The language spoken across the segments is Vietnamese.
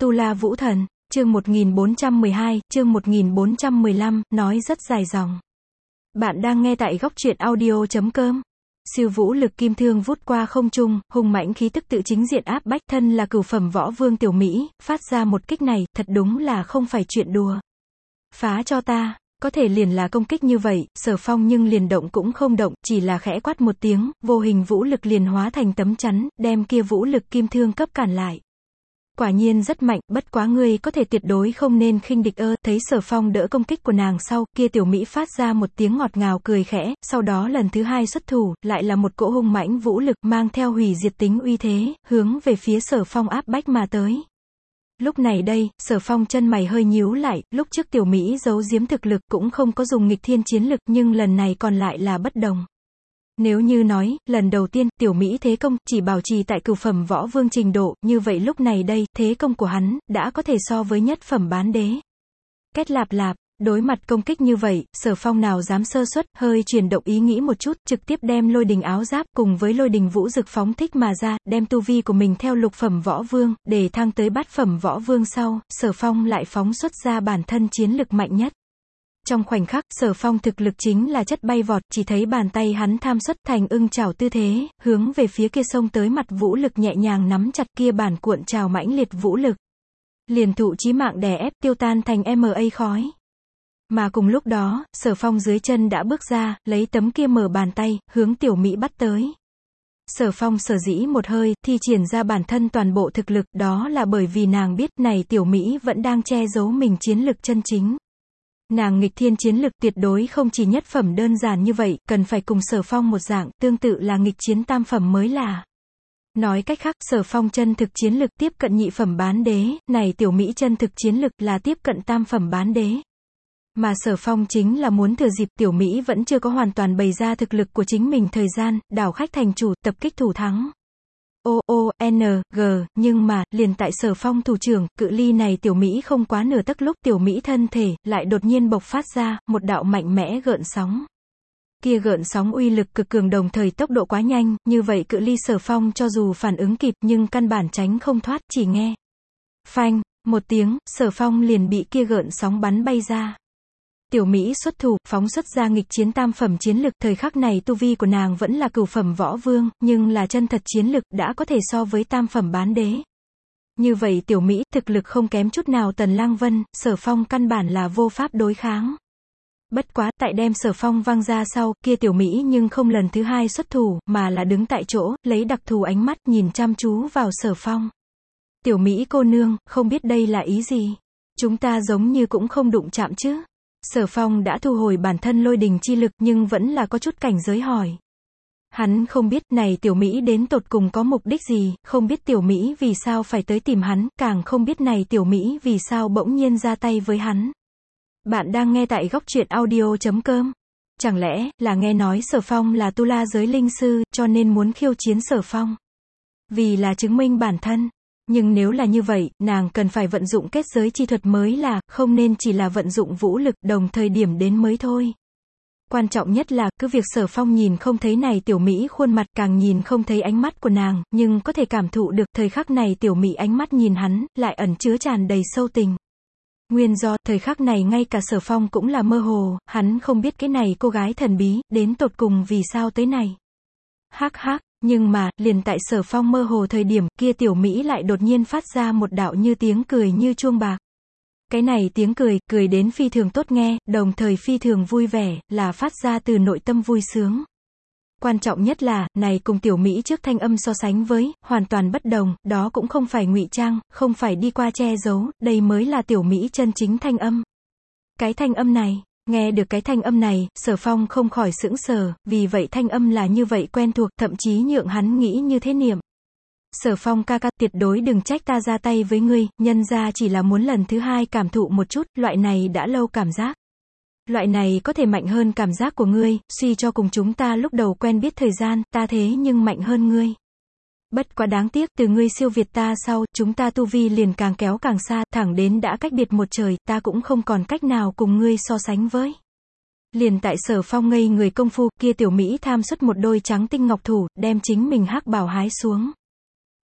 Tu La Vũ Thần, chương 1412, chương 1415, nói rất dài dòng. Bạn đang nghe tại góc truyện audio.com. Siêu vũ lực kim thương vút qua không trung, hùng mãnh khí tức tự chính diện áp bách, thân là cửu phẩm võ vương Tiểu Mỹ, phát ra một kích này, thật đúng là không phải chuyện đùa. Phá cho ta. Có thể liền là công kích như vậy, Sở Phong nhưng liền động cũng không động, chỉ là khẽ quát một tiếng, vô hình vũ lực liền hóa thành tấm chắn, đem kia vũ lực kim thương cấp cản lại. Quả nhiên rất mạnh, bất quá ngươi có thể tuyệt đối không nên khinh địch ơ. Thấy Sở Phong đỡ công kích của nàng sau, kia Tiểu Mỹ phát ra một tiếng ngọt ngào cười khẽ, sau đó lần thứ hai xuất thủ, lại là một cỗ hung mãnh vũ lực mang theo hủy diệt tính uy thế, hướng về phía Sở Phong áp bách mà tới. Lúc này đây, Sở Phong chân mày hơi nhíu lại, lúc trước Tiểu Mỹ giấu giếm thực lực cũng không có dùng nghịch thiên chiến lực, nhưng lần này còn lại là bất đồng. Nếu như nói, lần đầu tiên, Tiểu Mỹ thế công, chỉ bảo trì tại cửu phẩm võ vương trình độ, như vậy lúc này đây, thế công của hắn, đã có thể so với nhất phẩm bán đế. Két lạp lạp, đối mặt công kích như vậy, Sở Phong nào dám sơ suất, hơi chuyển động ý nghĩ một chút, trực tiếp đem lôi đình áo giáp, cùng với lôi đình vũ dực phóng thích mà ra, đem tu vi của mình theo lục phẩm võ vương, để thăng tới bát phẩm võ vương sau, Sở Phong lại phóng xuất ra bản thân chiến lực mạnh nhất. Trong khoảnh khắc, Sở Phong thực lực chính là chất bay vọt, chỉ thấy bàn tay hắn tham xuất thành ưng chảo tư thế, hướng về phía kia xông tới mặt vũ lực nhẹ nhàng nắm chặt kia bản cuộn trào mãnh liệt vũ lực. Liền thụ chí mạng đè ép tiêu tan thành MA khói. Mà cùng lúc đó, Sở Phong dưới chân đã bước ra, lấy tấm kia mở bàn tay, hướng Tiểu Mỹ bắt tới. Sở Phong sở dĩ một hơi, thi triển ra bản thân toàn bộ thực lực, đó là bởi vì nàng biết, này Tiểu Mỹ vẫn đang che giấu mình chiến lực chân chính. Nàng nghịch thiên chiến lực tuyệt đối không chỉ nhất phẩm đơn giản như vậy, cần phải cùng Sở Phong một dạng, tương tự là nghịch chiến tam phẩm mới là. Nói cách khác, Sở Phong chân thực chiến lực tiếp cận nhị phẩm bán đế, này Tiểu Mỹ chân thực chiến lực là tiếp cận tam phẩm bán đế. Mà Sở Phong chính là muốn thừa dịp Tiểu Mỹ vẫn chưa có hoàn toàn bày ra thực lực của chính mình thời gian, đảo khách thành chủ, tập kích thủ thắng. O-O-N-G, nhưng mà, liền tại Sở Phong thủ trưởng, cự ly này Tiểu Mỹ không quá nửa tấc lúc Tiểu Mỹ thân thể, lại đột nhiên bộc phát ra, một đạo mạnh mẽ gợn sóng. Kia gợn sóng uy lực cực cường đồng thời tốc độ quá nhanh, như vậy cự ly Sở Phong cho dù phản ứng kịp nhưng căn bản tránh không thoát, chỉ nghe. Phanh, một tiếng, Sở Phong liền bị kia gợn sóng bắn bay ra. Tiểu Mỹ xuất thủ, phóng xuất ra nghịch chiến tam phẩm chiến lực, thời khắc này tu vi của nàng vẫn là cửu phẩm võ vương, nhưng là chân thật chiến lực đã có thể so với tam phẩm bán đế. Như vậy Tiểu Mỹ, thực lực không kém chút nào Tần Lăng Vân, Sở Phong căn bản là vô pháp đối kháng. Bất quá, tại đem Sở Phong văng ra sau, kia Tiểu Mỹ nhưng không lần thứ hai xuất thủ, mà là đứng tại chỗ, lấy đặc thù ánh mắt nhìn chăm chú vào Sở Phong. Tiểu Mỹ cô nương, không biết đây là ý gì? Chúng ta giống như cũng không đụng chạm chứ? Sở Phong đã thu hồi bản thân lôi đình chi lực nhưng vẫn là có chút cảnh giới hỏi. Hắn không biết này Tiểu Mỹ đến tột cùng có mục đích gì, không biết Tiểu Mỹ vì sao phải tới tìm hắn, càng không biết này Tiểu Mỹ vì sao bỗng nhiên ra tay với hắn. Bạn đang nghe tại góc truyện audio.com. Chẳng lẽ là nghe nói Sở Phong là tu la giới linh sư, cho nên muốn khiêu chiến Sở Phong? Vì là chứng minh bản thân. Nhưng nếu là như vậy, nàng cần phải vận dụng kết giới chi thuật mới là, không nên chỉ là vận dụng vũ lực đồng thời điểm đến mới thôi. Quan trọng nhất là, cứ việc Sở Phong nhìn không thấy này Tiểu Mỹ khuôn mặt, càng nhìn không thấy ánh mắt của nàng, nhưng có thể cảm thụ được thời khắc này Tiểu Mỹ ánh mắt nhìn hắn, lại ẩn chứa tràn đầy sâu tình. Nguyên do, thời khắc này ngay cả Sở Phong cũng là mơ hồ, hắn không biết cái này cô gái thần bí, đến tột cùng vì sao tới này. Hắc hắc. Nhưng mà, liền tại Sở Phong mơ hồ thời điểm, kia Tiểu Mỹ lại đột nhiên phát ra một đạo như tiếng cười như chuông bạc. Cái này tiếng cười, cười đến phi thường tốt nghe, đồng thời phi thường vui vẻ, là phát ra từ nội tâm vui sướng. Quan trọng nhất là, này cùng Tiểu Mỹ trước thanh âm so sánh với, hoàn toàn bất đồng, đó cũng không phải ngụy trang, không phải đi qua che giấu, đây mới là Tiểu Mỹ chân chính thanh âm. Cái thanh âm này. Nghe được cái thanh âm này, Sở Phong không khỏi sững sờ, vì vậy thanh âm là như vậy quen thuộc, thậm chí nhượng hắn nghĩ như thế niệm. Sở Phong ca ca, tuyệt đối đừng trách ta ra tay với ngươi, nhân ra chỉ là muốn lần thứ hai cảm thụ một chút, loại này đã lâu cảm giác. Loại này có thể mạnh hơn cảm giác của ngươi, suy cho cùng chúng ta lúc đầu quen biết thời gian, ta thế nhưng mạnh hơn ngươi. Bất quá đáng tiếc, từ ngươi siêu việt ta sau, chúng ta tu vi liền càng kéo càng xa, thẳng đến đã cách biệt một trời, ta cũng không còn cách nào cùng ngươi so sánh với. Liền tại Sở Phong ngây người công phu, kia Tiểu Mỹ tham xuất một đôi trắng tinh ngọc thủ, đem chính mình hắc bào hái xuống.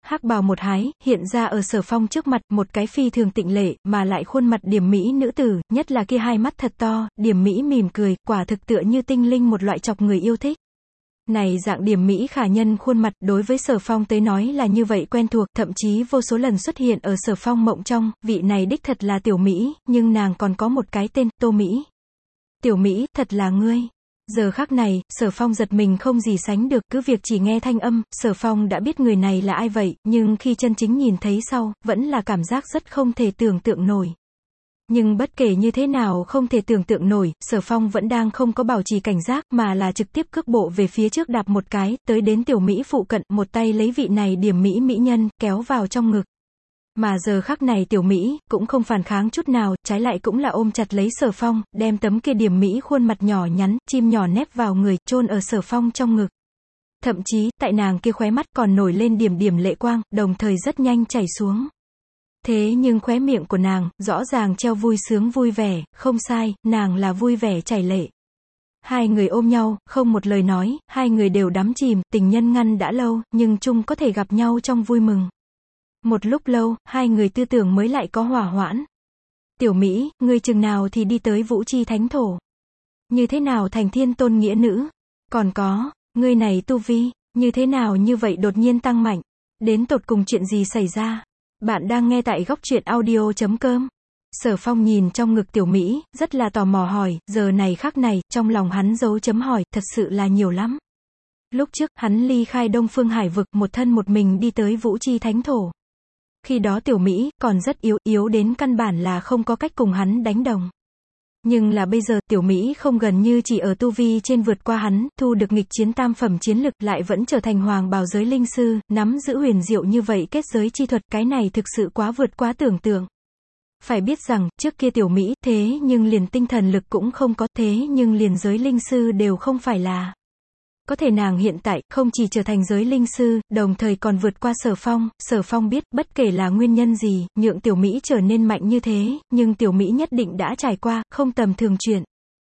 hắc bào một hái, hiện ra ở Sở Phong trước mặt, một cái phi thường tịnh lệ, mà lại khuôn mặt điểm mỹ nữ tử, nhất là kia hai mắt thật to, điểm mỹ mỉm cười, quả thực tựa như tinh linh một loại chọc người yêu thích. Này dạng điểm mỹ khả nhân khuôn mặt, đối với Sở Phong tới nói là như vậy quen thuộc, thậm chí vô số lần xuất hiện ở Sở Phong mộng trong, vị này đích thật là Tiểu Mỹ, nhưng nàng còn có một cái tên, Tô Mỹ. Tiểu Mỹ, thật là ngươi. Giờ khắc này, Sở Phong giật mình không gì sánh được, cứ việc chỉ nghe thanh âm, Sở Phong đã biết người này là ai vậy, nhưng khi chân chính nhìn thấy sau, vẫn là cảm giác rất không thể tưởng tượng nổi. Nhưng bất kể như thế nào không thể tưởng tượng nổi, Sở Phong vẫn đang không có bảo trì cảnh giác, mà là trực tiếp cước bộ về phía trước đạp một cái, tới đến Tiểu Mỹ phụ cận, một tay lấy vị này điểm mỹ mỹ nhân, kéo vào trong ngực. Mà giờ khắc này Tiểu Mỹ, cũng không phản kháng chút nào, trái lại cũng là ôm chặt lấy Sở Phong, đem tấm kia điểm Mỹ khuôn mặt nhỏ nhắn, chim nhỏ nép vào người, chôn ở Sở Phong trong ngực. Thậm chí, tại nàng kia khóe mắt còn nổi lên điểm điểm lệ quang, đồng thời rất nhanh chảy xuống. Thế nhưng khóe miệng của nàng, rõ ràng treo vui sướng vui vẻ, không sai, nàng là vui vẻ chảy lệ. Hai người ôm nhau, không một lời nói, hai người đều đắm chìm, tình nhân ngăn đã lâu, nhưng chung có thể gặp nhau trong vui mừng. Một lúc lâu, hai người tư tưởng mới lại có hỏa hoãn. Tiểu Mỹ, ngươi chừng nào thì đi tới Vũ Chi Thánh Thổ? Như thế nào thành thiên tôn nghĩa nữ? Còn có, ngươi này tu vi, như thế nào như vậy đột nhiên tăng mạnh? Đến tột cùng chuyện gì xảy ra? Bạn đang nghe tại góc truyện audio.com. Sở Phong nhìn trong ngực Tiểu Mỹ, rất là tò mò hỏi, giờ này khắc này, trong lòng hắn dấu chấm hỏi, thật sự là nhiều lắm. Lúc trước, hắn ly khai Đông Phương Hải vực, một thân một mình đi tới Vũ Chi Thánh Thổ. Khi đó Tiểu Mỹ, còn rất yếu đến căn bản là không có cách cùng hắn đánh đồng. Nhưng là bây giờ, Tiểu Mỹ không gần như chỉ ở tu vi trên vượt qua hắn, thu được nghịch chiến tam phẩm chiến lực, lại vẫn trở thành hoàng bào giới linh sư, nắm giữ huyền diệu như vậy kết giới chi thuật, cái này thực sự quá vượt quá tưởng tượng. Phải biết rằng, trước kia Tiểu Mỹ, thế nhưng liền tinh thần lực cũng không có, thế nhưng liền giới linh sư đều không phải là. Có thể nàng hiện tại, không chỉ trở thành giới linh sư, đồng thời còn vượt qua Sở Phong biết, bất kể là nguyên nhân gì, nhượng Tiểu Mỹ trở nên mạnh như thế, nhưng Tiểu Mỹ nhất định đã trải qua, không tầm thường chuyện.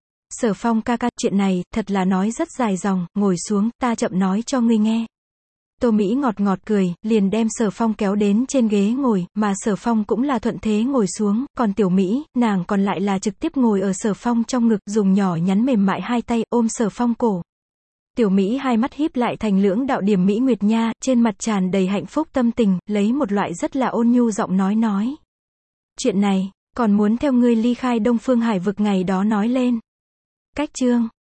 Sở Phong ca ca, chuyện này, thật là nói rất dài dòng, ngồi xuống, ta chậm nói cho ngươi nghe. Tô Mỹ ngọt ngọt cười, liền đem Sở Phong kéo đến trên ghế ngồi, mà Sở Phong cũng là thuận thế ngồi xuống, còn Tiểu Mỹ, nàng còn lại là trực tiếp ngồi ở Sở Phong trong ngực, dùng nhỏ nhắn mềm mại hai tay, ôm Sở Phong cổ. Tiểu Mỹ hai mắt híp lại thành lưỡng đạo điểm mỹ nguyệt nha, trên mặt tràn đầy hạnh phúc tâm tình, lấy một loại rất là ôn nhu giọng nói. Chuyện này, còn muốn theo ngươi ly khai Đông Phương Hải vực ngày đó nói lên. Cách chương.